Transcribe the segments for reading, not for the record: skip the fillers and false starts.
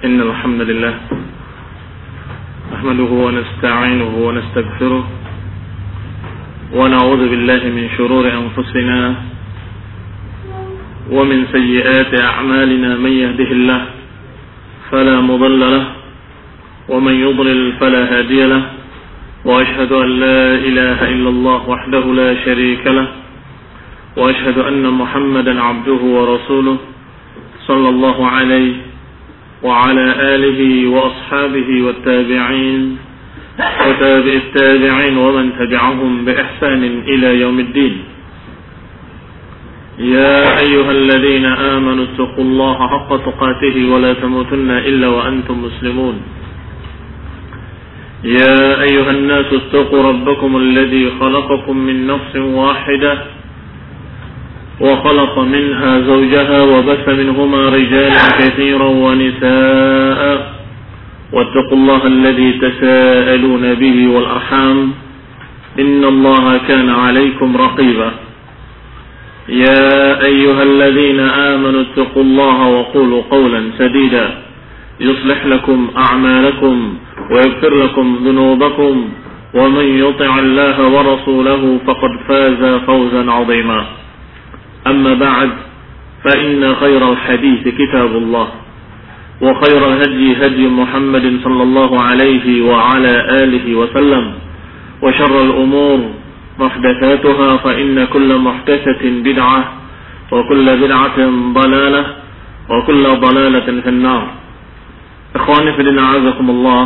إن الحمد لله نحمده ونستعينه ونستغفره ونعوذ بالله من شرور أنفسنا ومن سيئات أعمالنا من يهده الله فلا مضل له ومن يضلل فلا هادي له وأشهد أن لا إله إلا الله وحده لا شريك له وأشهد أن محمدا عبده ورسوله صلى الله عليه وعلى آله وأصحابه والتابعين وتابع التابعين ومن تبعهم بإحسان إلى يوم الدين. يا أيها الذين آمنوا اتقوا الله حق تقاته ولا تموتن إلا وأنتم مسلمون. يا أيها الناس اتقوا ربكم الذي خلقكم من نفس واحدة وخلق منها زوجها وبث منهما رجالا كثيرا ونساء واتقوا الله الذي تساءلون به والأرحام إن الله كان عليكم رقيبا. يا أيها الذين آمنوا اتقوا الله وقولوا قولا سديدا يصلح لكم أعمالكم ويغفر لكم ذنوبكم ومن يطع الله ورسوله فقد فاز فوزا عظيما. أما بعد فإن خير الحديث كتاب الله وخير الهدي هدي محمد صلى الله عليه وعلى آله وسلم وشر الأمور محدثاتها فإن كل محدثة بدعة وكل بدعة ضلالة وكل ضلالة في النار. إخواني في الدين أعزكم الله.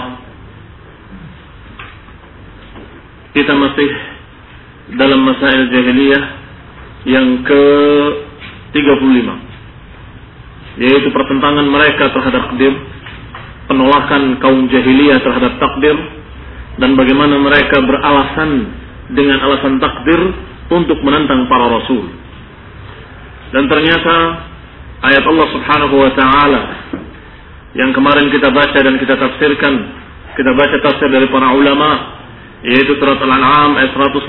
Kita masih dalam masail jahiliyah yang ke-35, yaitu pertentangan mereka terhadap takdir, penolakan kaum jahiliyah terhadap takdir, dan bagaimana mereka beralasan dengan alasan takdir untuk menentang para rasul. Dan ternyata ayat Allah Subhanahu wa taala yang kemarin kita baca dan kita tafsirkan, kita baca tafsir dari para ulama, yaitu surat Al-An'am ayat 148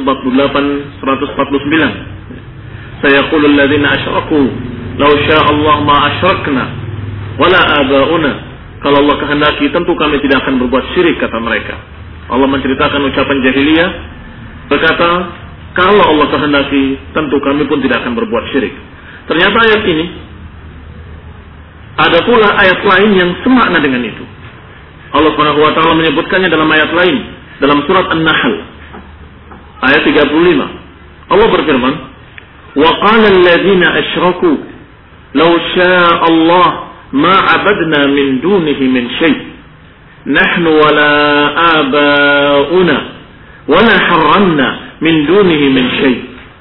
149. Sayaqulul ladzina asyraku law syaa Allah ma asyrakna wala abauna. Kalau Allah kehendaki tentu kami tidak akan berbuat syirik, kata mereka. Allah menceritakan ucapan jahiliyah, berkata kalau Allah kehendaki tentu kami pun tidak akan berbuat syirik. Ternyata ayat ini ada pula ayat lain yang semakna dengan itu. Allah Subhanahu wa taala menyebutkannya dalam ayat lain dalam surat An-Nahl ayat 35. Allah berfirman, wa qala alladziina asyraku law syaa'a Allah ma 'abadna min dunihi min syai' nahnu wala abaa'una wala harramna min dunihi min syai'.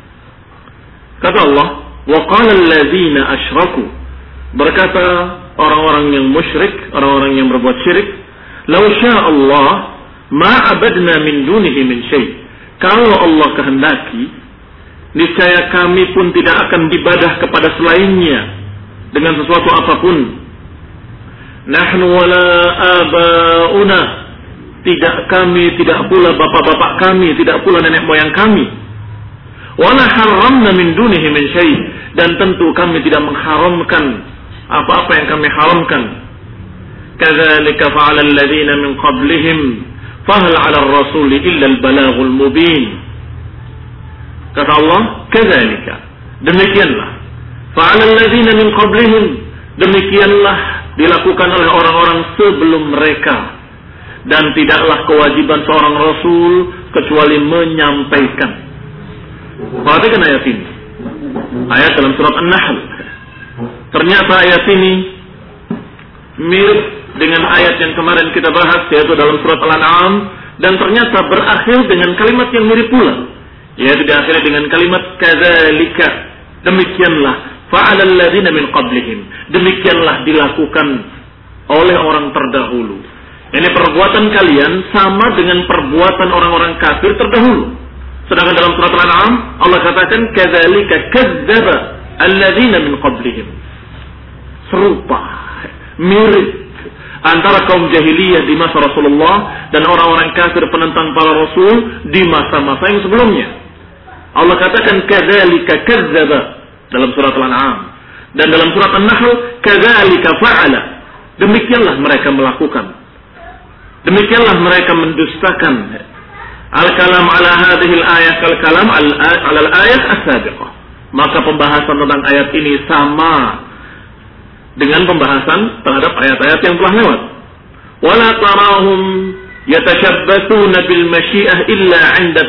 Kata Allah, wa qala alladziina asyraku, berkata orang-orang yang musyrik, orang-orang yang berbuat syirik, law syaa'a Allah ma 'abadna min dunihi min syai'. Kalau Allah kehendaki, niscaya kami pun tidak akan beribadah kepada selainnya dengan sesuatu apapun. Nahnu wala abauna, tidak kami, tidak pula bapak-bapak kami, tidak pula nenek moyang kami. Wala haramna min dunihi min syai', dan tentu kami tidak mengharamkan apa-apa yang kami haramkan. Kadzalika fa'ala alladziina min qablihim fahal 'ala ar-rasuli illa al-balaghul mubin. Kata Allah, kadzalika, demikianlah, fa'alal ladzina min qablihim, demikianlah dilakukan oleh orang-orang sebelum mereka, dan tidaklah kewajiban seorang rasul kecuali menyampaikan. Perhatikan ayat ini, ayat dalam surat An-Nahl. Ternyata ayat ini mirip dengan ayat yang kemarin kita bahas, yaitu dalam surat Al-An'am, dan ternyata berakhir dengan kalimat yang mirip pula, yaitu diakhiri dengan kalimat kadzalika, demikianlah, fa'alal ladzina min qablihim, demikianlah dilakukan oleh orang terdahulu. Ini perbuatan kalian sama dengan perbuatan orang-orang kafir terdahulu. Sedangkan dalam surat Al-An'am Allah katakan kadzalika kadzdzaba alladzina min qablihim. Serupa, mirip antara kaum jahiliyah di masa Rasulullah dan orang-orang kafir penentang para rasul di masa-masa yang sebelumnya. Allah katakan kadzalika kadzdzaba dalam surat Al-An'am, dan dalam surat An-Nahl kadzalika fa'ala, Demikianlah mereka melakukan. Demikianlah mereka mendustakan al-kalam ala hadhil ayat kal-kalam ala al-ayat as-sabiqah. Maka pembahasan tentang ayat ini sama dengan pembahasan terhadap ayat-ayat yang telah lewat. Wala tarahum yatashabbathuna bil masyiah illa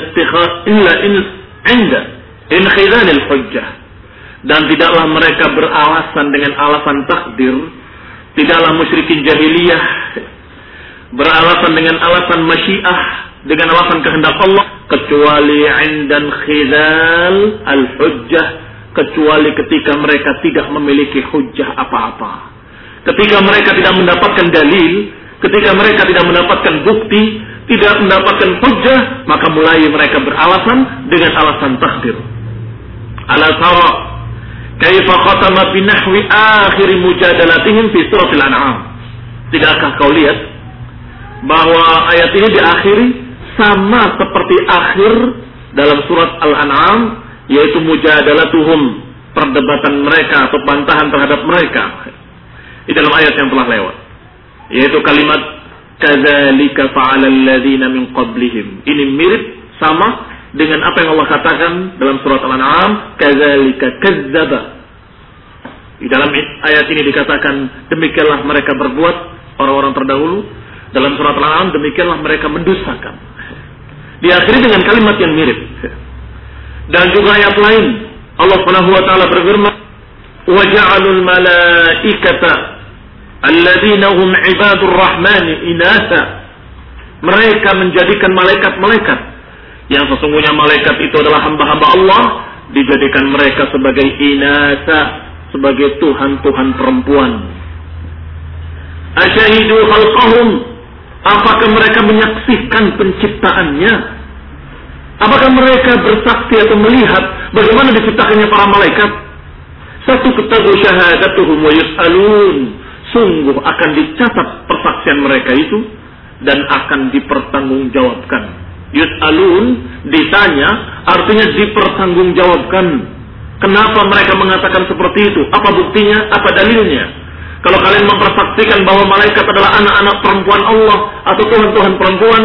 'inda inkhidal al-hujjah. Dan tidaklah mereka beralasan dengan alasan takdir. Tidaklah musyrikin jahiliyah beralasan dengan alasan masyiah, dengan alasan kehendak Allah, kecuali 'indan khidal al-hujjah, kecuali ketika mereka tidak memiliki hujjah apa-apa. Ketika mereka tidak mendapatkan dalil, ketika mereka tidak mendapatkan bukti, tidak mendapatkan hujjah, maka mulai mereka beralasan dengan alasan takdir. Ala tara kaifa khatama bi nahwi akhir mujadalatihim fi suratil an'am. Tidakkah kau lihat bahwa ayat ini diakhiri sama seperti akhir dalam surat Al-An'am, yaitu mujadalatuhum, perdebatan mereka atau bantahan terhadap mereka di dalam ayat yang telah lewat, yaitu kalimat kadzalika fa'alal ladzina min qablihim. Ini mirip sama dengan apa yang Allah katakan dalam surat Al-An'am, kadzalika kadzdzaba. Di dalam ayat ini dikatakan demikianlah mereka berbuat orang-orang terdahulu. Dalam surat Al-An'am demikianlah mereka mendustakan. Diakhiri dengan kalimat yang mirip. Dan juga ayat lain Allah Subhanahu wa taala berfirman, "Wa ja'alul malaikata alladzina hum 'ibadur rahmani inatha." Mereka menjadikan malaikat-malaikat yang sesungguhnya malaikat itu adalah hamba-hamba Allah, dijadikan mereka sebagai inatha, sebagai tuhan-tuhan perempuan. Asyahidu khalqahum, apakah mereka menyaksikan penciptaannya? Apakah mereka bersaksi atau melihat bagaimana diciptakannya para malaikat? Satu ketabu syahadatuhum wa yus'alun, sungguh akan dicatat persaksian mereka itu dan akan dipertanggungjawabkan. Yus'alun, ditanya, artinya dipertanggungjawabkan. Kenapa mereka mengatakan seperti itu? Apa buktinya? Apa dalilnya? Kalau kalian mempersaksikan bahwa malaikat adalah anak-anak perempuan Allah atau tuhan-tuhan perempuan,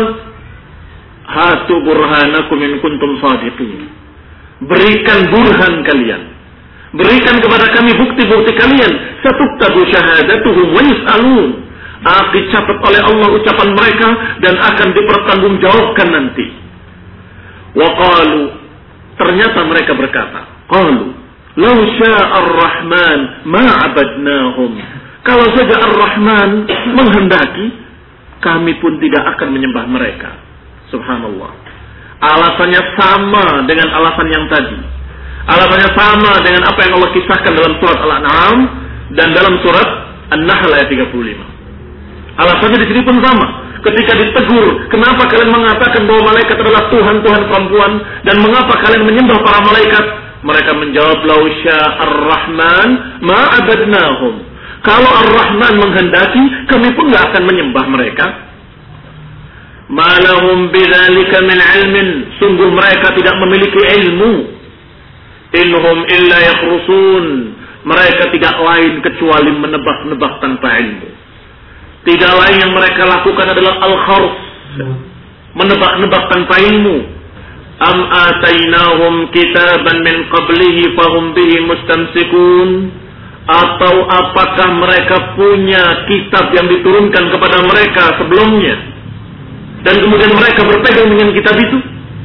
hatu burhanakum in kuntum shadiqin. Berikan burhan kalian. Berikan kepada kami bukti-bukti kalian. Satuktabu syahadatuhum wa yus'alun. Dicatat oleh Allah ucapan mereka dan akan dipertanggungjawabkan nanti. Wa qalu, ternyata mereka berkata, qalu law syaa ar-rahman ma 'abadnahum. Kalau saja Ar-Rahman menghendaki, kami pun tidak akan menyembah mereka. Subhanallah. Alasannya sama dengan alasan yang tadi. Alasannya sama dengan apa yang Allah kisahkan dalam surat Al-An'am dan dalam surat An-Nahl ayat 35. Alasannya di sini pun sama. Ketika ditegur, kenapa kalian mengatakan bahwa malaikat adalah tuhan-tuhan perempuan dan mengapa kalian menyembah para malaikat? Mereka menjawab, "Lau syaa ar-Rahman ma 'abadnahum." Kalau Ar-Rahman menghendaki, kami pun tidak akan menyembah mereka. Ma lahum bidzalika min 'ilmin, sungguh mereka tidak memiliki ilmu. Innahum illa yakhrusun, mereka tidak lain kecuali menebak-nebak tanpa ilmu. Tidak lain yang mereka lakukan adalah al-kharus, menebak-nebak tanpa ilmu. Am atainahum kitaban min qablihi fahum bihi mustamsikun, atau apakah mereka punya kitab yang diturunkan kepada mereka sebelumnya dan kemudian mereka berpegang dengan kitab itu?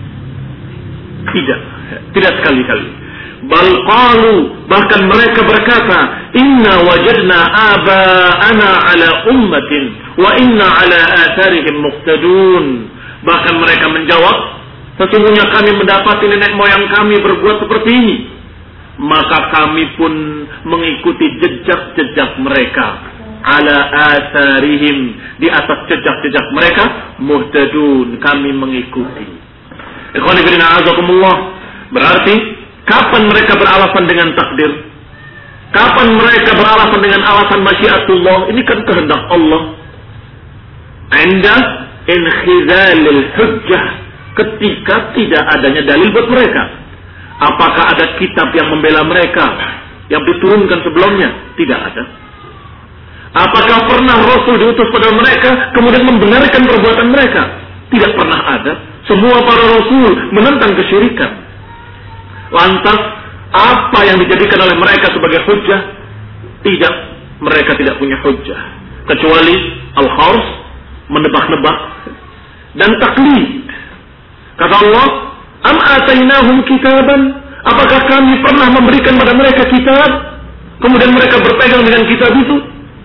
Tidak sekali-kali. Bal qalu, bahkan mereka berkata, inna wajadna aba'ana ala ummatin wa inna ala atharihim muqtadun. Bahkan mereka menjawab, sesungguhnya kami mendapati nenek moyang kami berbuat seperti ini, maka kami pun mengikuti jejak-jejak mereka. Ala atharihim, di atas jejak-jejak mereka, muhtadun, kami mengikuti. Ikhwan fillah a'azakumullah. Berarti kapan mereka beralasan dengan takdir? Kapan mereka beralasan dengan alasan masyiatullah? Ini kan kehendak Allah. Inda inkhizalil hujjah, ketika tidak adanya dalil buat mereka. Apakah ada kitab yang membela mereka yang diturunkan sebelumnya? Tidak ada. Apakah pernah Rasul diutus pada mereka kemudian membenarkan perbuatan mereka? Tidak pernah ada. Semua para Rasul menentang kesyirikan. Lantas apa yang dijadikan oleh mereka sebagai hujjah? Tidak, mereka tidak punya hujjah kecuali al-khars, menebak-nebak, dan taklid. Kata Allah, am atainahum kitaban? Apakah kami pernah memberikan pada mereka kitab, kemudian mereka berpegang dengan kitab itu?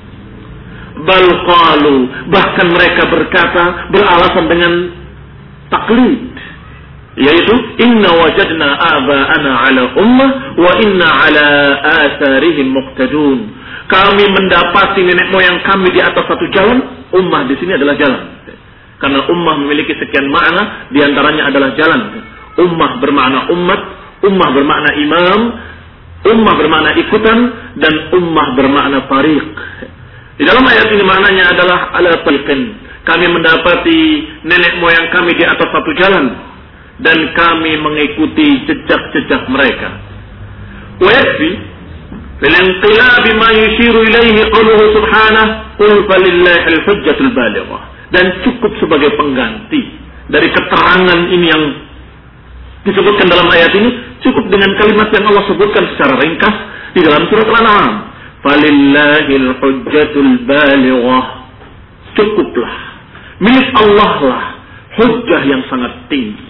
Bal qalu, bahkan mereka berkata, beralasan dengan taklid, yaitu inna wajadna aba'ana ala ummah wa inna ala atharihim muqtadun. Kami mendapati nenek moyang kami di atas satu jalan. Ummah di sini adalah jalan, karena ummah memiliki sekian makna, di antaranya adalah jalan. Ummah bermakna umat, ummah bermakna imam, ummah bermakna ikutan, dan ummah bermakna tariq. Di dalam ayat ini maknanya adalah ala tariqin. Kami mendapati nenek moyang kami di atas satu jalan, dan kami mengikuti jejak-jejak mereka. Wa yakfi bil inqilab ma yushiru ilaihi qawluhu subhanahu qul falillahi al-hujjatul balighah. Dan cukup sebagai pengganti dari keterangan ini yang disebutkan dalam ayat ini, cukup dengan kalimat yang Allah sebutkan secara ringkas di dalam surat Al-An'am, falillahil hujjatul balighah. Cukuplah, milik Allah lah hujjah yang sangat tinggi.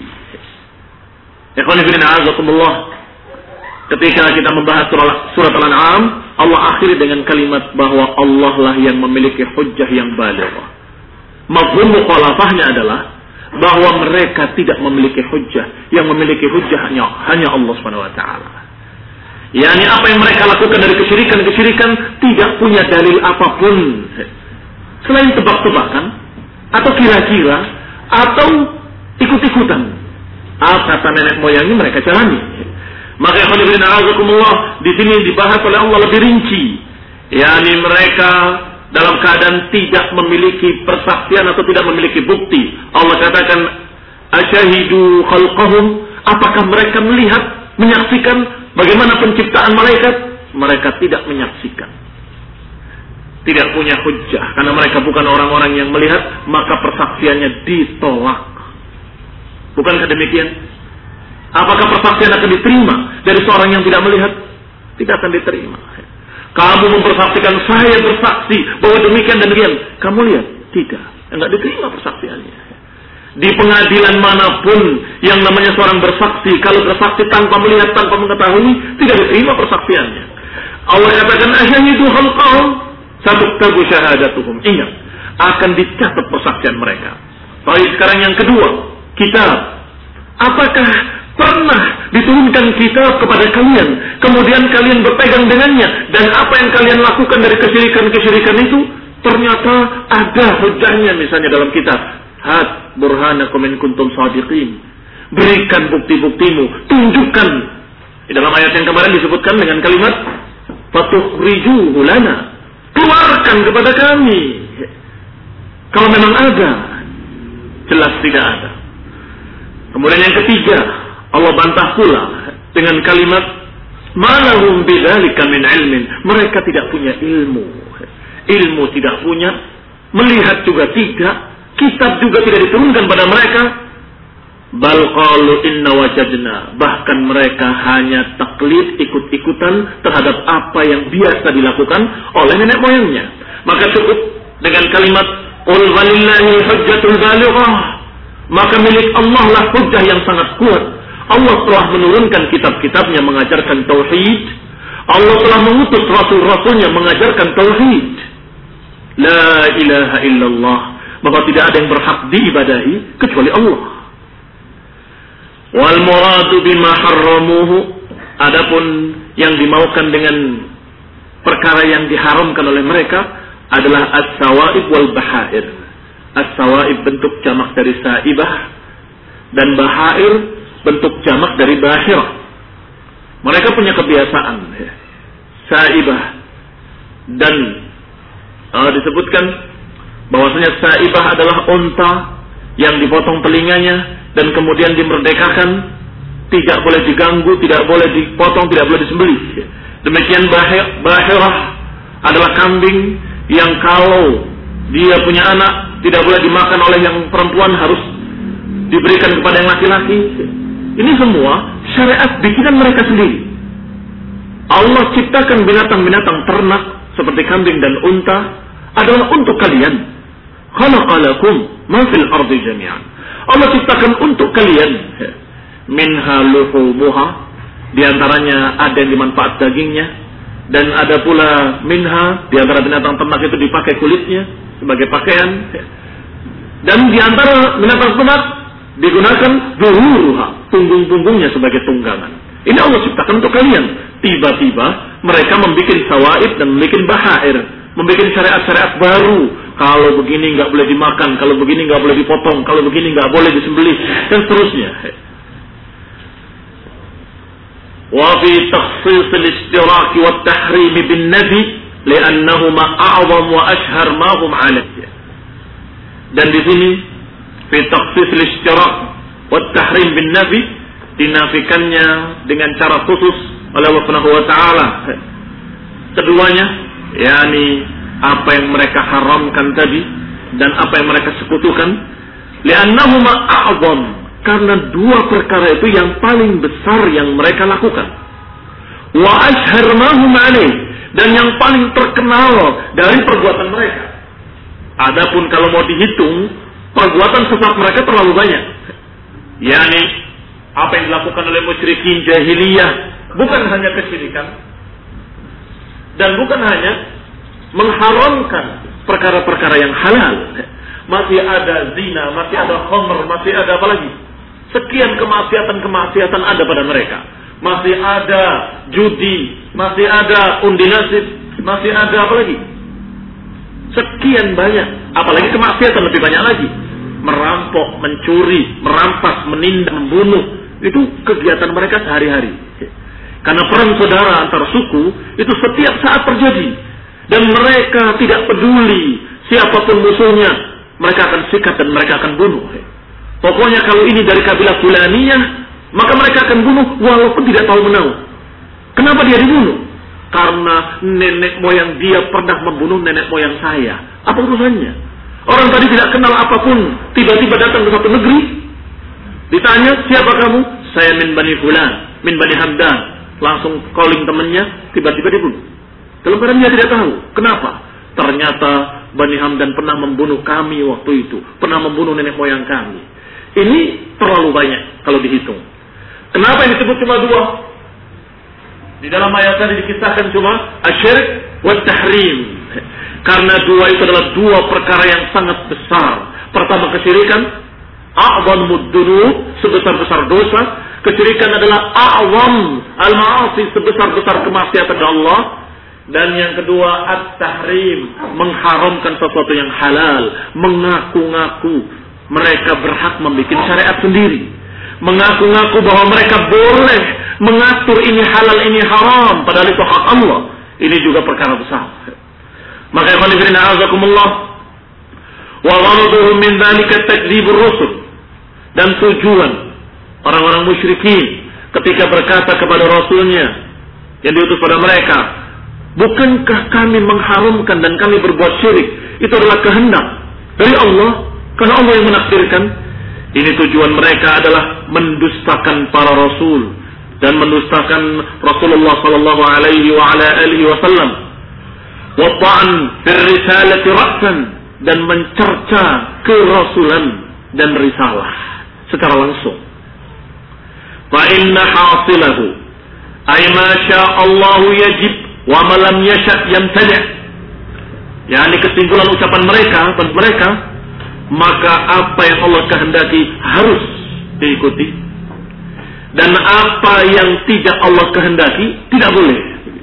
Ikhwani fillah, azakumullah. Ketika kita membahas surat Al-An'am, Allah akhiri dengan kalimat bahwa Allah lah yang memiliki hujjah yang balighah. Mafhum mukhalafahnya adalah bahwa mereka tidak memiliki hujjah. Yang memiliki hujjah hanya Allah Subhanahu wa taala. Yani apa yang mereka lakukan dari kesyirikan tidak punya dalil apapun selain tebak-tebakan atau kira-kira atau ikut-ikutan. Kata nenek moyangnya mereka jalani. Maka di sini dibahas oleh Allah lebih rinci. Yani mereka dalam keadaan tidak memiliki persaksian atau tidak memiliki bukti. Allah katakan, asyahidu khalqahum, apakah mereka melihat, menyaksikan bagaimana penciptaan malaikat? Mereka tidak menyaksikan. Tidak punya hujjah, karena mereka bukan orang-orang yang melihat, maka persaksiannya ditolak. Bukankah demikian? Apakah persaksian akan diterima dari seorang yang tidak melihat? Tidak akan diterima. Kamu mempersaksikan, saya bersaksi bahwa demikian dan demikian. Kamu lihat? Tidak. Enggak diterima persaksiannya. Di pengadilan manapun yang namanya seorang bersaksi, kalau bersaksi tanpa melihat, tanpa mengetahui, tidak diterima persaksiannya. Allah katakan, asyahidu khalqahum satuktabu syahadatuhum. Ingat, akan dicatat persaksian mereka. Baik, sekarang yang kedua, kitab. Apakah pernah diturunkan kitab kepada kalian, kemudian kalian berpegang dengannya, dan apa yang kalian lakukan dari kesyirikan itu ternyata ada hujahnya, misalnya dalam kitab, hat burhanakum in kuntum shadiqin, berikan bukti-buktimu, tunjukkan. Di dalam ayat yang kemarin disebutkan dengan kalimat fatukhrijuhu lana, keluarkan kepada kami. Kalau memang ada, jelas tidak ada. Kemudian yang ketiga, Allah bantah pula dengan kalimat malahum bidzalika min ilmin. Mereka tidak punya ilmu. Ilmu tidak punya, melihat juga tidak, kitab juga tidak diturunkan pada mereka. Bal qalu inna wajadna, bahkan mereka hanya taklid, ikut-ikutan terhadap apa yang biasa dilakukan oleh nenek moyangnya. Maka cukup dengan kalimat qul walillahil hujjatul balighah, maka milik Allah lah hujjah yang sangat kuat. Allah telah menurunkan kitab-kitabnya mengajarkan tauhid. Allah telah mengutus rasul-rasulnya mengajarkan tauhid. La ilaha illallah, bahwa tidak ada yang berhak diibadahi kecuali Allah. Wal muradu bima harramuhu, adapun yang dimaukan dengan perkara yang diharamkan oleh mereka adalah as-sawaib wal bahair. As-sawaib bentuk jamak dari saibah, dan bahair bentuk jamak dari bahirah. Mereka punya kebiasaan saibah, dan disebutkan bahwasanya saibah adalah unta yang dipotong telinganya dan kemudian dimerdekakan, tidak boleh diganggu, tidak boleh dipotong, tidak boleh disembelih. Demikian bahirah adalah kambing yang kalau dia punya anak tidak boleh dimakan oleh yang perempuan, harus diberikan kepada yang laki-laki. Ini semua syariat bikinan mereka sendiri. Allah ciptakan binatang-binatang ternak seperti kambing dan unta adalah untuk kalian. Khalaqalakum ma fil ardi jami'an. Allah ciptakan untuk kalian. Minha luhumuha, di antaranya ada yang dimanfaat dagingnya, dan ada pula minha, di antara binatang ternak itu dipakai kulitnya sebagai pakaian, dan di antara binatang ternak digunakan zuhuruha, punggung-punggungnya sebagai tunggangan. Ini Allah ciptakan untuk kalian. Tiba-tiba mereka membuat sawaib dan membuat bahair, membuat syariat-syariat baru. Kalau begini nggak boleh dimakan, kalau begini nggak boleh dipotong, kalau begini nggak boleh disembelih, dan seterusnya. Wa fi takhsis al-ishtirak wa at-tahrim bin-nabi li'annahuma a'zam wa ashhar ma hum 'alayhi. Dan di sini fi takhsis al-ishtirak wa at-tahrim bin-nabi dinafikannya dengan cara khusus oleh Allah Subhanahu wa taala. Keduanya, yakni apa yang mereka haramkan tadi dan apa yang mereka sekutukan, li'annahuma a'zam, karena dua perkara itu yang paling besar yang mereka lakukan. Wa ashhar ma hum alaih, dan yang paling terkenal dari perbuatan mereka. Adapun kalau mau dihitung, perbuatan sesat mereka terlalu banyak. Yani apa yang dilakukan oleh musyrikin jahiliyah bukan hanya kesyirikan dan bukan hanya mengharamkan perkara-perkara yang halal. Masih ada zina, masih ada khamr, masih ada apa lagi? Sekian kemaksiatan-kemaksiatan ada pada mereka. Masih ada judi, masih ada undi nasib, masih ada apa lagi? Sekian banyak, apalagi kemaksiatan lebih banyak lagi. Merampok, mencuri, merampas, menindas, membunuh. Itu kegiatan mereka sehari-hari. Karena perang saudara antar suku itu setiap saat terjadi. Dan mereka tidak peduli siapapun musuhnya, mereka akan sikat dan mereka akan bunuh. Pokoknya kalau ini dari kabilah Fulaniyah, maka mereka akan bunuh walaupun tidak tahu menahu. Kenapa dia dibunuh? Karena nenek moyang dia pernah membunuh nenek moyang saya. Apa urusannya? Orang tadi tidak kenal apapun, tiba-tiba datang ke satu negeri, ditanya, siapa kamu? Saya min Bani Fulan, min Bani Hamdan. Langsung calling temannya, tiba-tiba dibunuh. Dalam keadaan dia tidak tahu. Kenapa? Ternyata Bani Hamdan pernah membunuh kami waktu itu. Pernah membunuh nenek moyang kami. Ini terlalu banyak kalau dihitung. Kenapa yang disebut cuma dua? Di dalam ayat tadi dikisahkan cuma asyirik wa tahrim. Karena dua itu adalah dua perkara yang sangat besar. Pertama kesyirikan, a'zamud dzunub, sebesar-besar dosa. Kesyirikan adalah a'zam al-ma'asi, sebesar-besar kemaksiatan kepada Allah. Dan yang kedua at-tahrim, mengharamkan sesuatu yang halal, mengaku-ngaku mereka berhak membuat syariat sendiri, mengaku-ngaku bahwa mereka boleh mengatur ini halal ini haram, padahal itu hak Allah. Ini juga perkara besar. Maka ikhwan fillah a'azakumullah, wa gharaduhum min dzalika takdzibur rusul, dan tujuan orang-orang musyrikin ketika berkata kepada rasulnya yang diutus pada mereka, bukankah kami mengharamkan dan kami berbuat syirik? Itu adalah kehendak dari Allah, karena Allah yang menakdirkan. Ini tujuan mereka adalah mendustakan para rasul dan mendustakan Rasulullah sallallahu alaihi wa ala alihi wasallam. Wa ta'an fil risalati ra'san, dan mencerca kerasulan dan risalah secara langsung. Fa inna hasilahu ay ma syaa Allah yajib wa ma lam yasha' yamtani'. Yani kesimpulan ucapan mereka, maka apa yang Allah kehendaki harus diikuti, dan apa yang tidak Allah kehendaki tidak boleh.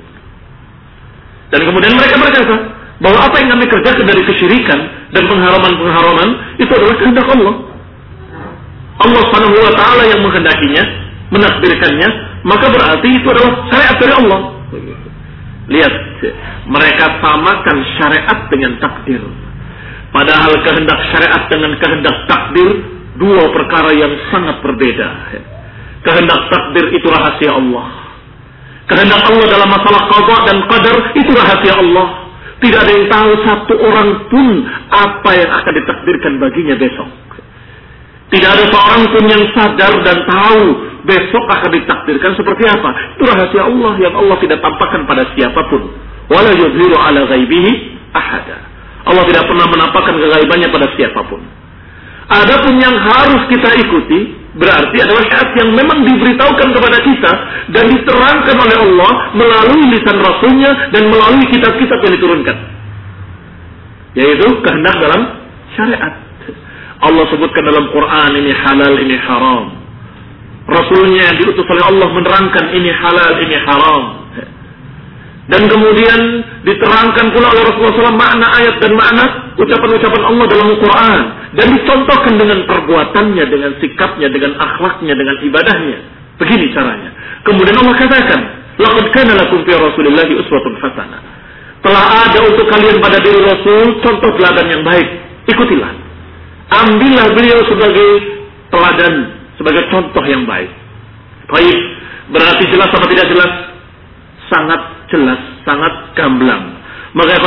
Dan kemudian mereka berkata bahwa apa yang kami kerjakan dari kesyirikan dan pengharaman-pengharaman itu adalah kehendak Allah. Allah Subhanahu wa taala yang menghendakinya, menakdirkannya, maka berarti itu adalah syariat dari Allah. Lihat, mereka samakan syariat dengan takdir. Padahal kehendak syariat dengan kehendak takdir dua perkara yang sangat berbeda. Kehendak takdir itu rahasia Allah. Kehendak Allah dalam masalah qada dan qadar itu rahasia Allah. Tidak ada yang tahu satu orang pun apa yang akan ditakdirkan baginya besok. Tidak ada seorang pun yang sadar dan tahu besok akan ditakdirkan seperti apa. Itu rahasia Allah yang Allah tidak tampakkan pada siapapun. Wala yuzhiru ala ghaibihi ahada. Allah tidak pernah menampakkan kegaibannya pada siapapun. Adapun yang harus kita ikuti berarti adalah syariat yang memang diberitahukan kepada kita dan diterangkan oleh Allah melalui lisan Rasulnya dan melalui kitab-kitab yang diturunkan. Yaitu kehendak dalam syariat. Allah sebutkan dalam Quran ini halal, ini haram. Rasulnya yang diutus oleh Allah menerangkan ini halal, ini haram. Dan kemudian diterangkan pula oleh Rasulullah SAW makna ayat dan makna ucapan-ucapan Allah dalam Al-Quran. Dan dicontohkan dengan perbuatannya, dengan sikapnya, dengan akhlaknya, dengan ibadahnya. Begini caranya. Kemudian Allah katakan, laqad kana lakum fi Rasulillahi uswatun hasanah. Telah ada untuk kalian pada diri Rasul contoh teladan yang baik. Ikutilah. Ambillah beliau sebagai teladan, sebagai contoh yang baik. Baik, berarti jelas atau tidak jelas? Sangat jelas, sangat gamblang. Maka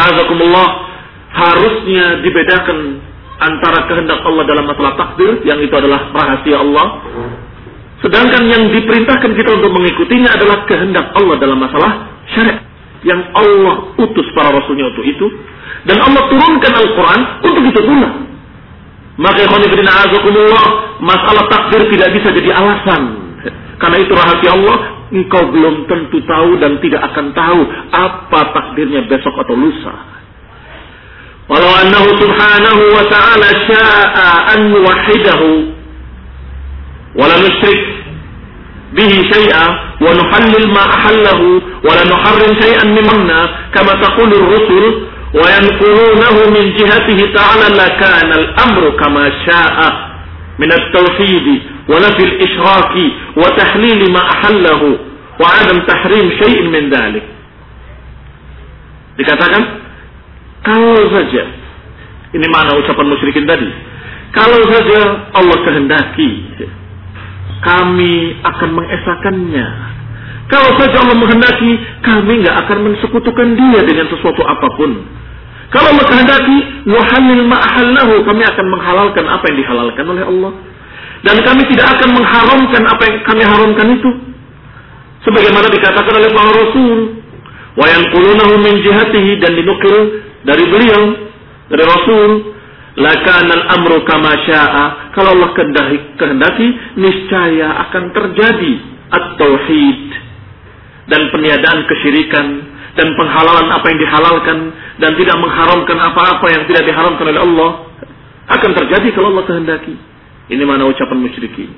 harusnya dibedakan antara kehendak Allah dalam masalah takdir, yang itu adalah rahasia Allah. Sedangkan yang diperintahkan kita untuk mengikutinya adalah kehendak Allah dalam masalah syariat, yang Allah utus para rasulnya untuk itu, dan Allah turunkan Al-Quran untuk itu pula. Maka masalah takdir tidak bisa jadi alasan. Karena itu rahasia Allah, engkau belum tentu tahu dan tidak akan tahu apa takdirnya besok atau lusa. Walau annahu subhanahu wa ta'ala sya'a an yuwahidahu wa la nusyrik bihi syai'a wa nuhallil ma ahallahu wa la nuharrim syai'an mimma kama taqulur rusul wa yanqulunahu min jihatihi ta'ala lakana al-amru kama sya'a min at-tauhid wa nafi al-ishraki wa tahlil ma ahallahu wa adam tahrim syai'in min dhalik. Dikatakan, kalau saja, ini mana ucapan musyrikin tadi, kalau saja Allah kehendaki, kami akan mengesahkannya. Kalau saja Allah menghendaki, kami nggak akan mensekutukan Dia dengan sesuatu apapun. Kalau Allah kehendaki, nuhalil ma'ahallahu, kami akan menghalalkan apa yang dihalalkan oleh Allah, dan kami tidak akan mengharamkan apa yang kami haramkan itu. Sebagaimana dikatakan oleh para Rasul, wa yanqulunahu min jihatihi, dan dinukil dari beliau, dari Rasul, lakana al-amru kama sya'a, kalau Allah kehendaki, niscaya akan terjadi at-tauhid, dan peniadaan kesyirikan, dan penghalalan apa yang dihalalkan, dan tidak mengharamkan apa-apa yang tidak diharamkan oleh Allah, akan terjadi kalau Allah kehendaki. Ini mana ucapan musyrikin.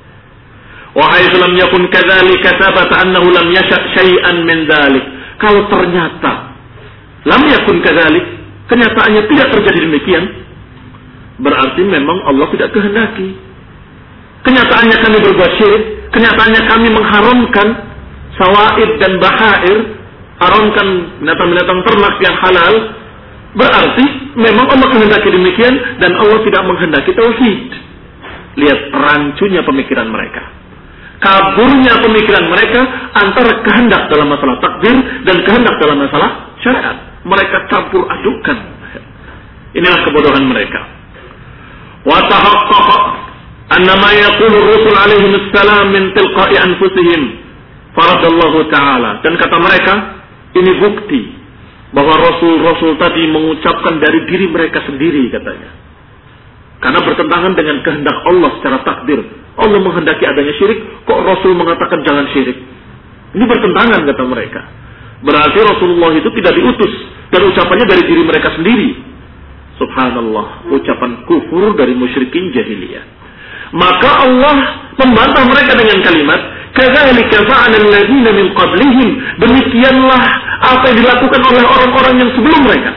Wa haitsu lam yakun kadzalika thabata annahu lam yasha' syai'an min dzalik. Kalau ternyata lam yakun kadzalik, kenyataannya tidak terjadi demikian, berarti memang Allah tidak kehendaki. Kenyataannya kami berbuat syirik, kenyataannya kami mengharamkan sawaid dan bahair, haramkan binatang-binatang ternak yang halal, berarti memang Allah kehendaki demikian, dan Allah tidak menghendaki tauhid. Lihat rancunya pemikiran mereka, kaburnya pemikiran mereka antara kehendak dalam masalah takdir dan kehendak dalam masalah syariat. Mereka campur adukan. Inilah kebodohan mereka. Wa tahaqqaqa anna ma yaqulu ar-rusul alaihim assalam min tilqa'i anfusihim faradallahu ta'ala. Dan kata mereka, ini bukti bahwa rasul-rasul tadi mengucapkan dari diri mereka sendiri, katanya. Karena bertentangan dengan kehendak Allah secara takdir. Allah menghendaki adanya syirik, kok Rasul mengatakan jangan syirik? Ini bertentangan, kata mereka. Berarti Rasulullah itu tidak diutus, dan ucapannya dari diri mereka sendiri. Subhanallah, ucapan kufur dari musyrikin jahiliyah. Maka Allah membantah mereka dengan kalimat, kadzalika fa'ala alladziina min qablihim, demikianlah apa yang dilakukan oleh orang-orang yang sebelum mereka.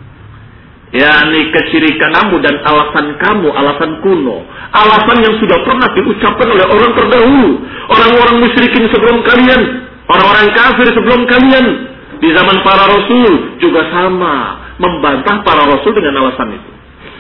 yakni kesyirikan kamu dan alasan kamu, alasan kuno, alasan yang sudah pernah diucapkan oleh orang terdahulu, orang-orang musyrikin sebelum kalian, orang-orang kafir sebelum kalian, di zaman para rasul juga sama, membantah para rasul dengan alasan itu.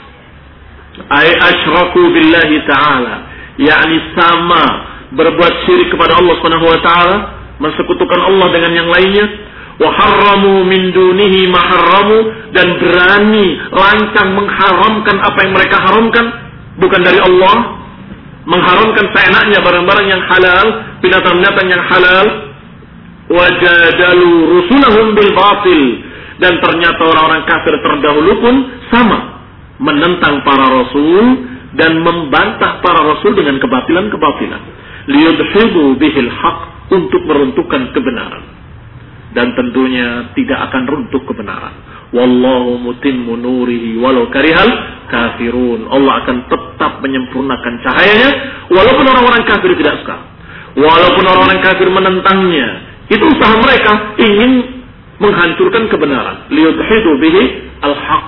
Ay asyraku billahi ta'ala, yakni sama berbuat syirik kepada Allah Subhanahu wa taala, mensekutukan Allah dengan yang lainnya. wa harramu min dunihi ma harramu, dan berani lancang mengharamkan apa yang mereka haramkan bukan dari Allah, mengharamkan seenaknya barang-barang yang halal, binatang-binatang yang halal. Wajadalu rusulahum bil batil, dan ternyata orang-orang kafir terdahulu pun sama, menentang para rasul dan membantah para rasul dengan kebatilan-kebatilan. Liyudhibu bihil haq, untuk meruntuhkan kebenaran. Dan tentunya tidak akan runtuh kebenaran. Wallahu mutimmu nurihi walau karihal kafirun. Allah akan tetap menyempurnakan cahayanya walaupun orang-orang kafir tidak suka. Walaupun orang-orang kafir menentangnya. Itu usaha mereka ingin menghancurkan kebenaran. Liyudhibu bihi al-haq.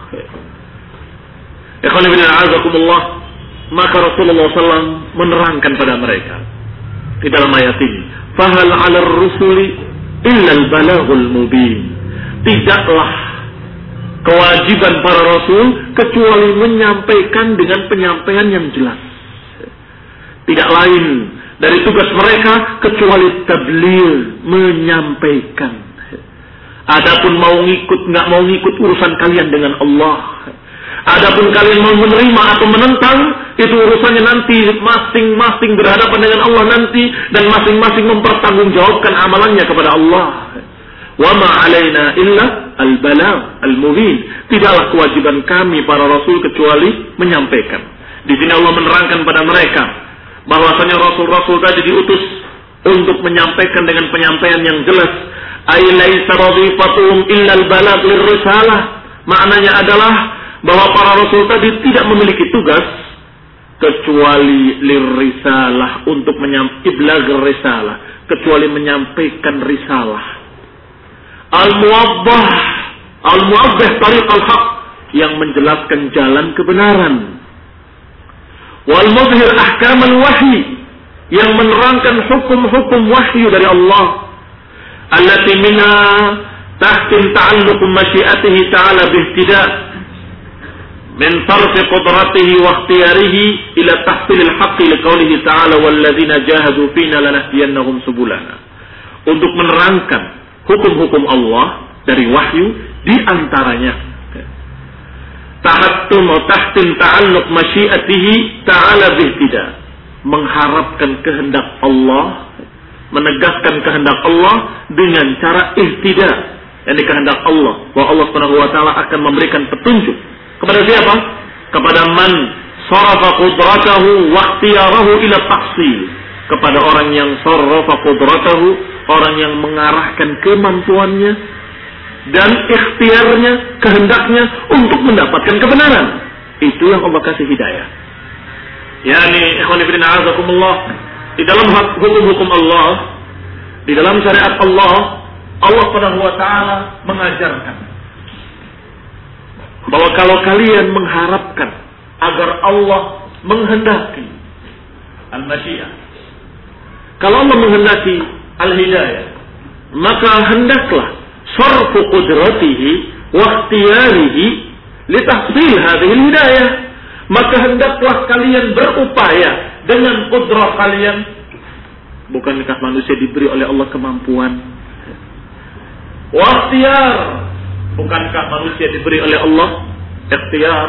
Ikhwan fillah a'azakumullah, maka Rasulullah SAW menerangkan pada mereka di dalam ayat ini, fahal 'alar rusuli illa al-balaghul mubin. Tidaklah kewajiban para rasul kecuali menyampaikan dengan penyampaian yang jelas. Tidak lain dari tugas mereka kecuali tabligh, menyampaikan. Adapun mau ngikut nggak mau ngikut urusan kalian dengan Allah. Adapun kalian mau menerima atau menentang, itu urusannya nanti, masing-masing berhadapan dengan Allah nanti, dan masing-masing mempertanggungjawabkan amalannya kepada Allah. Wa ma 'alaina illa al-balagh al-mubin. Tidaklah kewajiban kami para rasul kecuali menyampaikan. Di sini Allah menerangkan pada mereka bahwasanya rasul-rasul tadi diutus untuk menyampaikan dengan penyampaian yang jelas. Ay laisa wadhifatuhum illa al-balagh lir-risalah. Maknanya adalah bahwa para rasul tadi tidak memiliki tugas kecuali lirrisalah, untuk menyampaikan risalah, kecuali menyampaikan risalah. Al-muwaddih tariq al-haq, yang menjelaskan jalan kebenaran. Wal muzhir ahkam al-wahyi, yang menerangkan hukum-hukum wahyu dari Allah. Allati minha tahtim ta'alluq masyiatihi ta'ala bihtida' min tarfi qudratihi wa ikhtiyarihi ila tahsilil haqqi liqaulihi ta'ala walladzina jahadu fina lanahdiyannahum subulana. Untuk menerangkan hukum-hukum Allah dari wahyu, di antaranya tahattum wa tahtim ta'alluq masyiatihi ta'ala bihtida', mengharapkan kehendak Allah, menegaskan kehendak Allah dengan cara ihtida', yakni kehendak Allah, bahwa Allah Subhanahu wa taala akan memberikan petunjuk kepada siapa? Kepada man sarafa qudratahu wa ikhtiyarahu ila tahsil. Kepada orang yang sarafa qudratahu, orang yang mengarahkan kemampuannya dan ikhtiarnya, kehendaknya untuk mendapatkan kebenaran. Itu yang Allah kasih hidayah. Yani ikhwan fillah a'azakumullah, di dalam hukum-hukum Allah, di dalam syariat Allah, Allah Subhanahu wa taala mengajarkan bahwa kalau kalian mengharapkan agar Allah menghendaki al-masyiah, kalau Allah menghendaki al-hidayah, maka hendaklah sarfu qudratihi wa ikhtiyarihi li tahsil hadhihi al-hidayah. Maka hendaklah kalian berupaya dengan kudrah kalian. Bukankah manusia diberi oleh Allah kemampuan? Wa ikhtiyar, bukankah manusia diberi oleh Allah ikhtiar,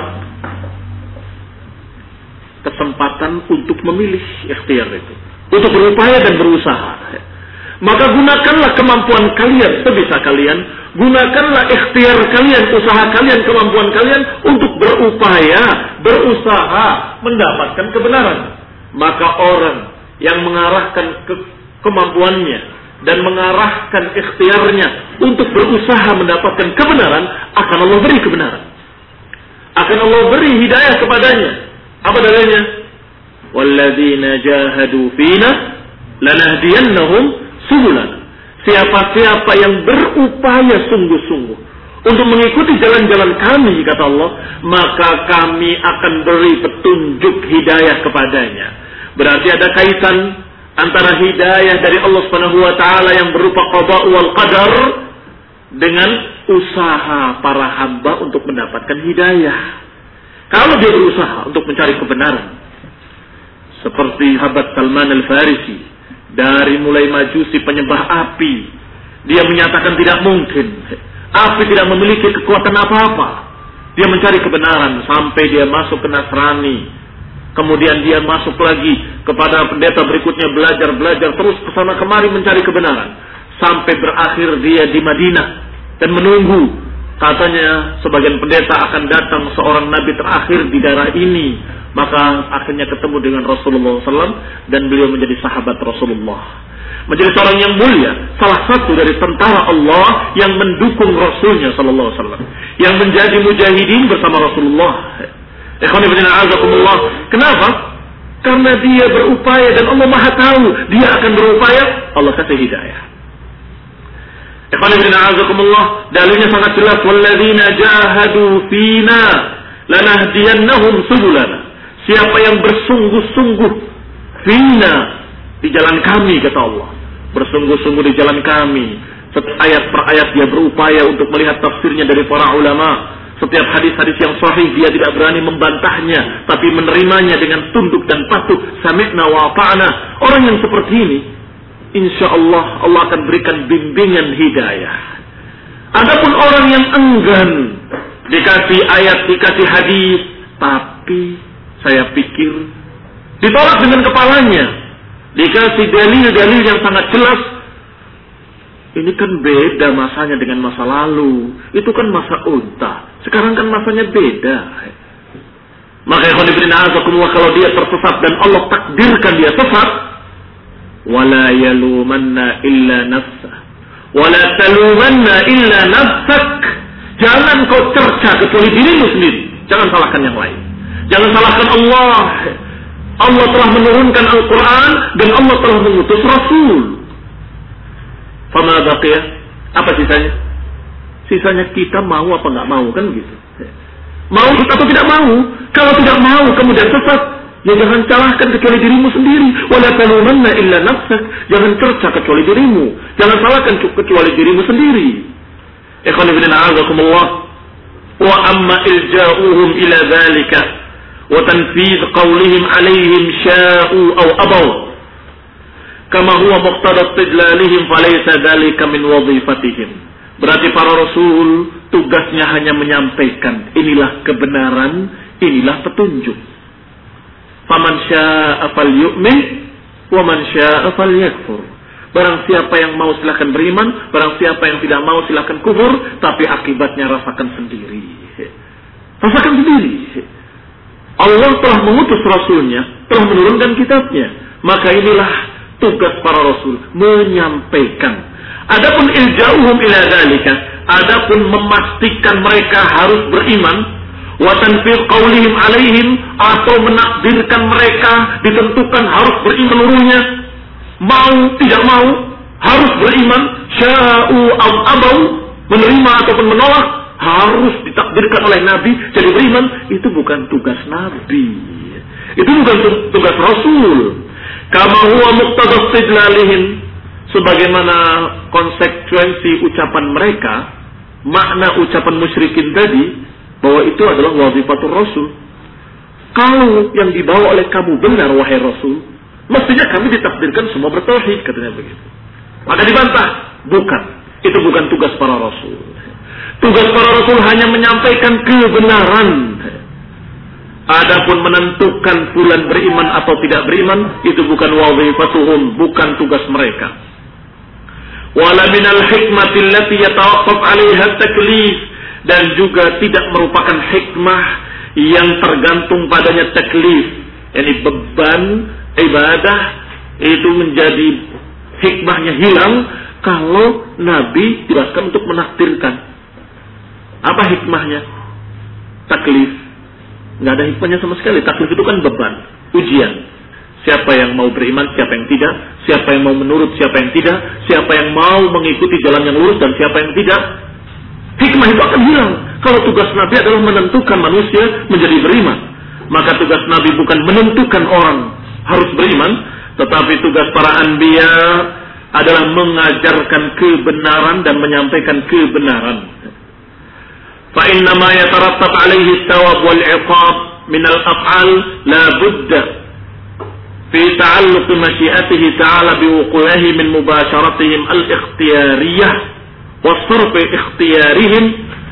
kesempatan untuk memilih, ikhtiar itu, untuk berupaya dan berusaha. Maka gunakanlah kemampuan kalian sebisa kalian, gunakanlah ikhtiar kalian, usaha kalian, kemampuan kalian untuk berupaya, berusaha mendapatkan kebenaran. Maka orang yang mengarahkan kemampuannya dan mengarahkan ikhtiarnya untuk berusaha mendapatkan kebenaran, akan Allah beri kebenaran. Akan Allah beri hidayah kepadanya. Apa dalilnya? Walladzina jahadu fina lanahdiyannahum subulana. Siapa-siapa yang berupaya sungguh-sungguh untuk mengikuti jalan-jalan kami, kata Allah, maka kami akan beri petunjuk hidayah kepadanya. Berarti ada kaitan antara hidayah dari Allah Subhanahu wa taala yang berupa qada wal qadar dengan usaha para hamba untuk mendapatkan hidayah. Kalau dia berusaha untuk mencari kebenaran, seperti sahabat Salman al-Farisi, dari mulai majusi penyembah api Dia menyatakan tidak mungkin. Api tidak memiliki kekuatan apa-apa. Dia mencari kebenaran sampai dia masuk ke Nasrani. Kemudian dia masuk lagi kepada pendeta berikutnya, belajar terus kesana kemari mencari kebenaran. Sampai berakhir dia di Madinah dan menunggu. Katanya sebagian pendeta akan datang seorang nabi terakhir di daerah ini. Maka akhirnya ketemu dengan Rasulullah SAW dan beliau menjadi sahabat Rasulullah. Menjadi seorang yang mulia, salah satu dari tentara Allah yang mendukung Rasulnya SAW, yang menjadi mujahidin bersama Rasulullah. Ikhwan fillah a'azakumullah. Kenapa? Karena dia berupaya dan Allah Maha tahu dia akan berupaya, Allah kasih hidayah. Ikhwan fillah a'azakumullah, dalilnya sangat jelas, walladzina jahadu fina lanahdiyannahum subulana. Siapa yang bersungguh-sungguh fina, di jalan kami, kata Allah, bersungguh-sungguh di jalan kami. Setiap ayat per ayat dia berupaya untuk melihat tafsirnya dari para ulama. Setiap hadis-hadis yang sahih dia tidak berani membantahnya, tapi menerimanya dengan tunduk dan patuh. Sami'na wa ata'na. Orang yang seperti ini, insya Allah Allah akan berikan bimbingan hidayah. Adapun orang yang enggan, dikasih ayat, dikasih hadis, tapi saya pikir ditolak dengan kepalanya, dikasih dalil-dalil yang sangat jelas. Ini kan beda masanya dengan masa lalu. Itu kan masa unta. Sekarang kan masanya beda. Maka ikhwan fillah kalau dia tersesat dan Allah takdirkan dia sesat, wala yalumanna illa nafsah, wala talumanna illa nafsak. Jangan kau cerca kecuali dirimu sendiri. Jangan salahkan yang lain. Jangan salahkan Allah. Allah telah menurunkan Al-Quran dan Allah telah mengutus Rasul. Fama baqiyah, apa sisanya? Sisanya kita mau apa nggak mau, kan gitu. Mau atau tidak mau. Kalau tidak mau kemudian sesat, ya jangan salahkan kecuali dirimu sendiri. Wala talumanna illa nafsak. Jangan cerca kecuali dirimu. Jangan salahkan kecuali dirimu sendiri. Ikhwan fillah a'azakumullah. Wa amma ilja'uhum ila dzalika wa tanfidh qawlihim 'alaihim sya'u aw abaw kama huwa muqtada istidlalihim falaysa dzalika min wadhifatihim. Berarti para rasul tugasnya hanya menyampaikan inilah kebenaran, inilah petunjuk. Faman syaa'a falyu'min wa man syaa'a falyakfur. Barang siapa yang mau silakan beriman, barang siapa yang tidak mau silakan kufur, tapi akibatnya rasakan sendiri. Rasakan sendiri. Allah telah mengutus rasulnya, telah menurunkan kitabnya. Maka inilah tugas para rasul, menyampaikan. Adapun ilja'uhum ila dzalika, adapun memastikan mereka harus beriman, wa tanfir qaulihim alaihim, atau menakdirkan mereka ditentukan harus beriman seluruhnya, mau tidak mau harus beriman, sya'u aw abaw, menerima ataupun menolak, harus ditakdirkan oleh Nabi jadi beriman. Itu bukan tugas Nabi, itu bukan tugas Rasul. Kama huwa muqtada istidlalihim, sebagaimana konsekuensi ucapan mereka, makna ucapan musyrikin tadi, bahwa itu adalah wazifatul Rasul. Kalau yang dibawa oleh kamu benar wahai Rasul, mestinya kami ditakdirkan semua bertauhid, katanya begitu. Maka dibantah, bukan. Itu bukan tugas para Rasul. Tugas para Rasul hanya menyampaikan kebenaran. Adapun menentukan fulan beriman atau tidak beriman, itu bukan wazifatuhum, bukan tugas mereka. Wala minal hikmati allati yatawaqqaf 'alaiha taklif, dan juga tidak merupakan hikmah yang tergantung padanya taklif, yakni beban ibadah itu menjadi hikmahnya hilang kalau Nabi dibebaskan untuk menakdirkan. Apa hikmahnya? Taklif. Nggak ada hikmahnya sama sekali. Taklif itu kan beban, ujian. Siapa yang mau beriman, siapa yang tidak. Siapa yang mau menurut, siapa yang tidak. Siapa yang mau mengikuti jalan yang lurus dan siapa yang tidak. Hikmah itu akan hilang kalau tugas Nabi adalah menentukan manusia menjadi beriman. Maka tugas Nabi bukan menentukan orang harus beriman, tetapi tugas para anbiya adalah mengajarkan kebenaran dan menyampaikan kebenaran. Fa inna ma yatarattab alaihi thawab wal iqab min al af'al la budda fi ta'alluq masyiatihi ta'ala biwuqu'ihi min mubasharatihim al-ikhtiyariyah wa sarf ikhtiyarihim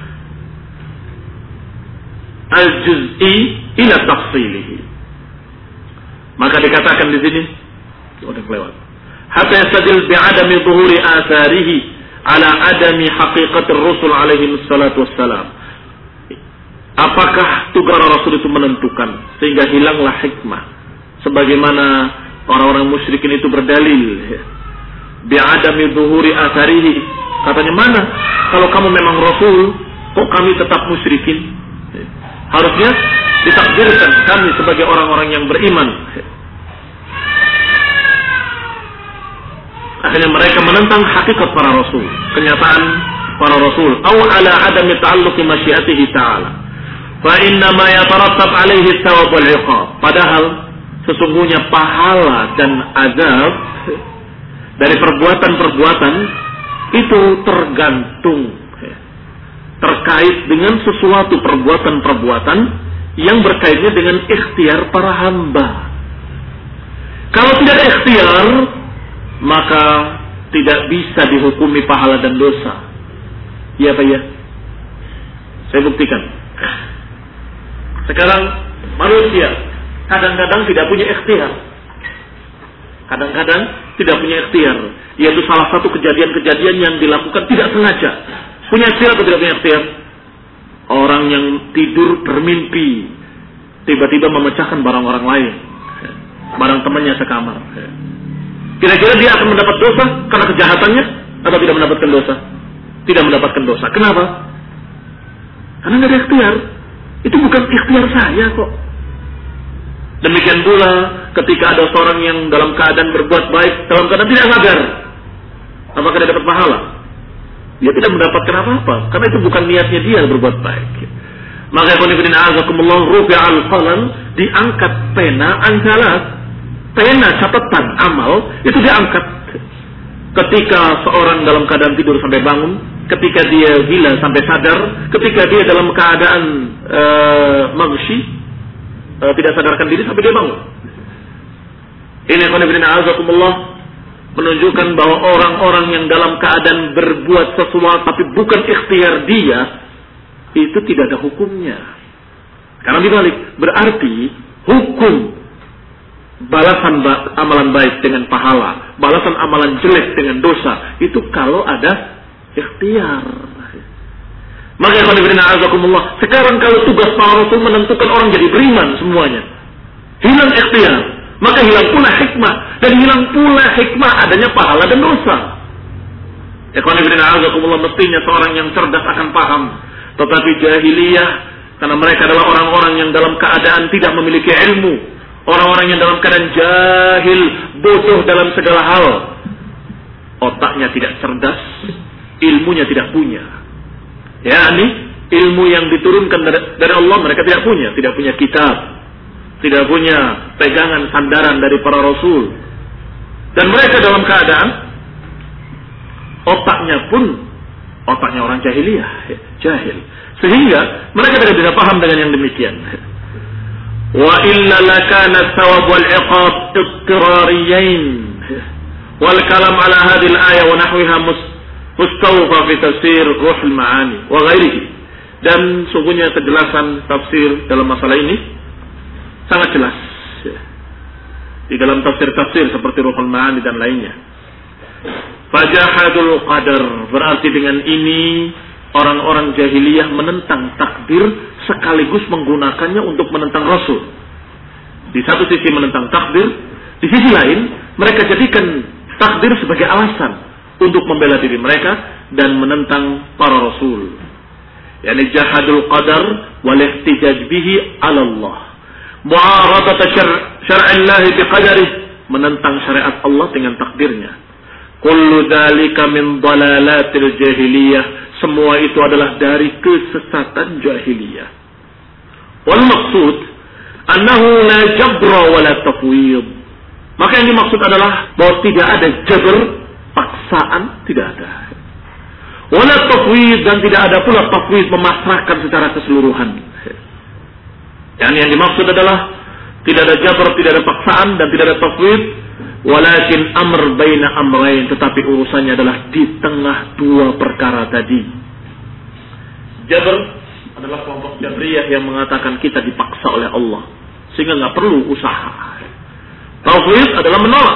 al-juz'i ila tafsilihi. Maka dikatakan di sini udah kelewat. Hatta yastadil bi'adami dhuhuri atharihi ala adami haqiqatir rusul alaihi wassalatu wassalam. Apakah tugas Rasul itu menentukan sehingga hilanglah hikmah sebagaimana orang-orang musyrikin itu berdalil bi'adami dhuhuri atharihi. Katanya, mana kalau kamu memang Rasul kok kami tetap musyrikin? Harusnya ditakdirkan kami sebagai orang-orang yang beriman. Akhirnya mereka menentang hakikat para rasul, kenyataan para rasul. Aw ala adami ta'alluqi masyiatihi ta'ala. Fa inna ma yatarattab alaihi thawab wal 'iqab. Padahal sesungguhnya pahala dan azab dari perbuatan-perbuatan itu terkait dengan sesuatu perbuatan-perbuatan yang berkaitannya dengan ikhtiar para hamba. Kalau tidak ikhtiar, maka tidak bisa dihukumi pahala dan dosa. Iya Pak ya? Saya buktikan. Sekarang manusia kadang-kadang tidak punya ikhtiar. Kadang-kadang tidak punya ikhtiar. Yaitu salah satu kejadian-kejadian yang dilakukan tidak sengaja. Punya ikhtiar atau tidak punya ikhtiar? Orang yang tidur bermimpi tiba-tiba memecahkan barang orang lain, barang temannya sekamar. Kira-kira dia akan mendapat dosa karena kejahatannya atau tidak mendapatkan dosa? Tidak mendapatkan dosa. Kenapa? Karena tidak ada ikhtiar. Itu bukan ikhtiar saya kok. Demikian pula ketika ada seorang yang dalam keadaan berbuat baik, dalam keadaan tidak sadar, apakah dia dapat pahala? Dia tidak mendapatkan apa-apa karena itu bukan niatnya dia berbuat baik. Maka qul a'azakumullah rufi'al qalam, diangkat pena ansalat. Pena catatan amal itu diangkat ketika seorang dalam keadaan tidur sampai bangun, ketika dia gila sampai sadar, ketika dia dalam keadaan maghshi, tidak sadarkan diri sampai dia bangun. Ini a'azakumullah menunjukkan bahwa orang-orang yang dalam keadaan berbuat sesuatu tapi bukan ikhtiar dia, itu tidak ada hukumnya. Karena dibalik berarti hukum balasan amalan baik dengan pahala, balasan amalan jelek dengan dosa, itu kalau ada ikhtiar. Maka sekarang kalau tugas para rasul menentukan orang jadi beriman semuanya, hilang ikhtiar, maka hilang pula hikmah, dan hilang pula hikmah adanya pahala dan dosa. Mestinya seorang yang cerdas akan paham, tetapi jahiliyah, karena mereka adalah orang-orang yang dalam keadaan tidak memiliki ilmu, orang-orang yang dalam keadaan jahil, bodoh dalam segala hal, otaknya tidak cerdas, ilmunya tidak punya. Ya, ini ilmu yang diturunkan dari Allah mereka tidak punya kitab, tidak punya pegangan sandaran dari para rasul, dan mereka dalam keadaan otaknya orang jahiliyah, jahil, sehingga mereka tidak bisa paham dengan yang demikian. Wa illa lakana thawab wal iqab ittirariyain wal kalam ala hadhihi al-ayah wa nahwiha mustawfa fi tafsir Ruhul Ma'ani wa ghairihi. Dan sungguhnya kejelasan tafsir dalam masalah ini sangat jelas di dalam tafsir-tafsir seperti Ruhul Ma'ani dan lainnya. Fajahadul qadar, berarti dengan ini orang-orang jahiliyah menentang takdir sekaligus menggunakannya untuk menentang Rasul. Di satu sisi menentang takdir, di sisi lain mereka jadikan takdir sebagai alasan untuk membela diri mereka dan menentang para Rasul. Yani jahadul qadar wal ihtijaj bihi ala Allah. Mu'aradat syar'illah biqadarihi, menentang syariat Allah dengan takdirnya. Kullu dzalika min dalalatil jahiliyah, semua itu adalah dari kesesatan jahiliyah. Wal maksud annahu la jabra wa la tafwid. Maka yang dimaksud adalah bahwa tidak ada jabr, paksaan, tidak ada. Wala tafwid, dan tidak ada pula tafwid, memasrahkan secara keseluruhan. Yang dimaksud adalah Tidak ada jabar, tidak ada paksaan, dan tidak ada tafwid. Walakin amr baina amrain, tetapi urusannya adalah di tengah dua perkara tadi. Jabr adalah kelompok Jabriyah yang mengatakan kita dipaksa oleh Allah, sehingga nggak perlu usaha. Tafwid adalah menolak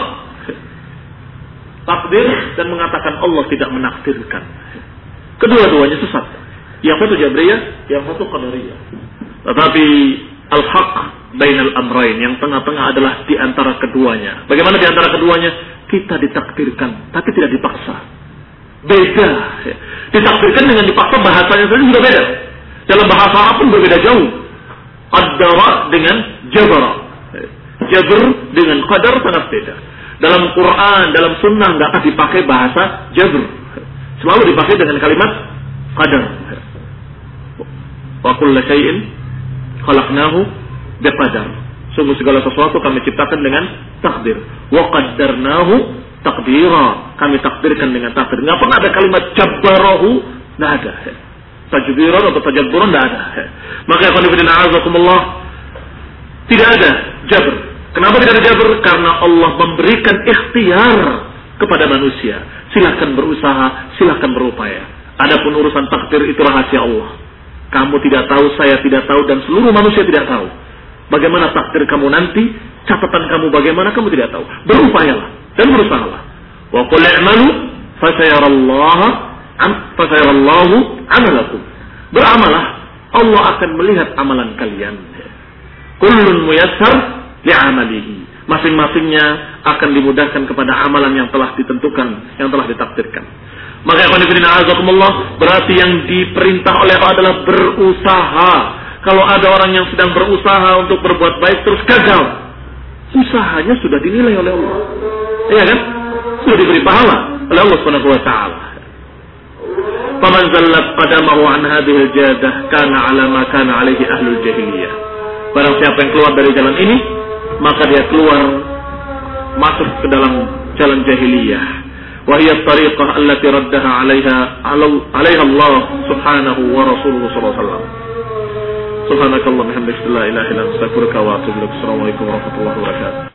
takdir dan mengatakan Allah tidak menakdirkan. Kedua-duanya sesat. Yang satu Jabriyah, yang satu Qadariyah. Tetapi al-haq bainal amrain, yang tengah-tengah adalah di antara keduanya. Bagaimana di antara keduanya? Kita ditakdirkan, tapi tidak dipaksa. Beda. Ditakdirkan dengan dipaksa bahasanya saja juga beda. Dalam bahasa Arab pun berbeda jauh. Qaddara dengan jabara. Jabr dengan qadar sangat beda. Dalam Quran, dalam sunnah nggak akan dipakai bahasa jabr. Selalu dipakai dengan kalimat qadar. Wa kullu syai'in khalaqnahu biqadar. Sungguh segala sesuatu kami ciptakan dengan takdir. Wa qaddarnahu taqdira. Kami takdirkan dengan takdir. Enggak pernah ada kalimat jabbarahu, enggak ada. Tajbiran atau tajabburan enggak ada. Maka ya qanifidina azakumullah, tidak ada jabr. Kenapa tidak ada jabr? Karena Allah memberikan ikhtiar kepada manusia. Silakan berusaha, silakan berupaya. Adapun urusan takdir itu rahasia Allah. Kamu tidak tahu, saya tidak tahu, dan seluruh manusia tidak tahu. Bagaimana takdir kamu nanti, catatan kamu bagaimana, kamu tidak tahu. Berupayalah dan berusahalah. Wa qul i'malu fasayarallahu amalakum. Beramalah, Allah akan melihat amalan kalian. Kullun muyassar li'amalihi. Masing-masingnya akan dimudahkan kepada amalan yang telah ditentukan, yang telah ditakdirkan. Maka ikhwanifidina azakumullah, berarti yang diperintah oleh Allah adalah berusaha. Kalau ada orang yang sedang berusaha untuk berbuat baik terus gagal, usahanya sudah dinilai oleh Allah. Iya kan? Sudah diberi pahala oleh Allah Subhanahu wa taala. Faman zallat qadamahu an hadhihi al-jadah kana 'ala ma kana 'alaihi ahlul jahiliyah. Barang siapa yang keluar dari jalan ini, maka dia keluar masuk ke dalam jalan jahiliyah. وهي الطريقة التي ردها عليها الله سبحانه ورسوله صلى الله عليه وسلم. سبحانك اللهم وبحمدك لا إله إلا أنت أستغفرك وأتوب إليك. السلام عليكم ورحمة الله وبركاته.